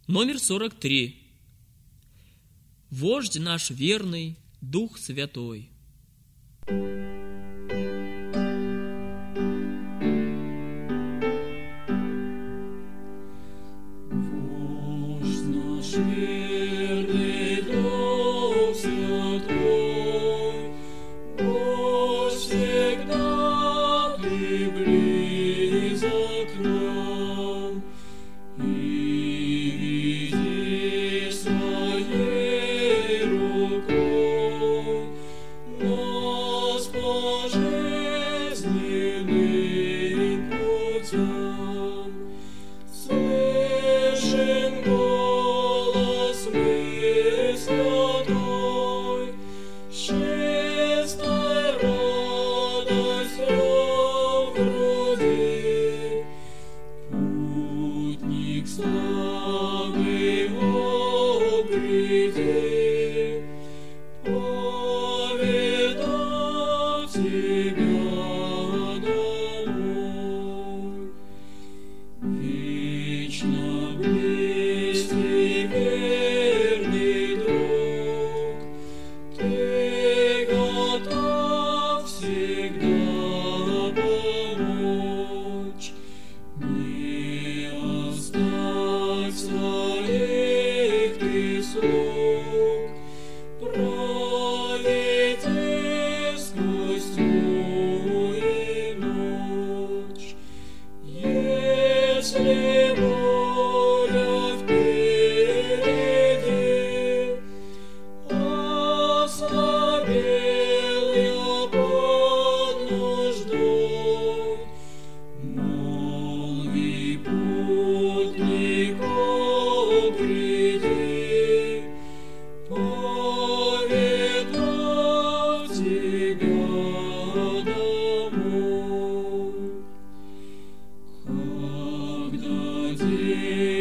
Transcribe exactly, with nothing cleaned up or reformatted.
Номер сорок три. Вождь наш верный, Дух Святой. Вождь наш верный, Дух Святой, Бог всегда Ты близок к нам, и веди своей рукой нас по жизненным путям. Слышим голос мы святой, чистой радостью в груди. Путник славы, о, приди, поведу тебя домой. Вечно близкий верный друг, Ты готов всегда помочь. Не оставь своих Ты слуг, проведи сквозь тьму и ночь. Если буря впереди, ослабел я под нуждой, молви, путнику, приди, поведу тебя домой. Когда день